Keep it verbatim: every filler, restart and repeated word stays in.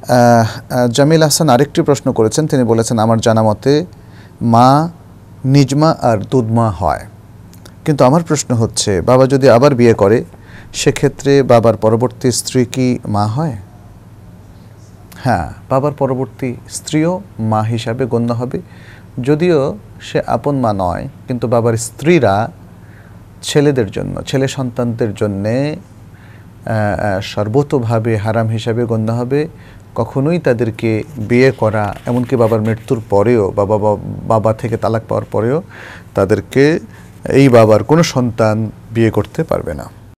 জামিল হাসান আরেকটি প্রশ্ন করেছেন, তিনি বলেছেন আমার জানা মতে মা নিজমা আর দুধমা হয়, কিন্তু আমার প্রশ্ন হচ্ছে বাবা যদি আবার বিয়ে করে সেক্ষেত্রে বাবার পরবর্তী স্ত্রী কি মা হয়? হ্যাঁ, বাবার পরবর্তী স্ত্রীও মা হিসাবে গণ্য হবে, যদিও সে আপন মা নয়, কিন্তু বাবার স্ত্রীরা ছেলেদের জন্য, ছেলে সন্তানদের জন্যে সর্বতোভাবে হারাম হিসাবে গণ্য হবে। কখনোই তাদেরকে বিয়ে করা, এমনকি বাবার মৃত্যুর পরেও, বাবা বাবা থেকে তালাক পাওয়ার পরেও তাদেরকে এই বাবার কোনো সন্তান বিয়ে করতে পারবে না।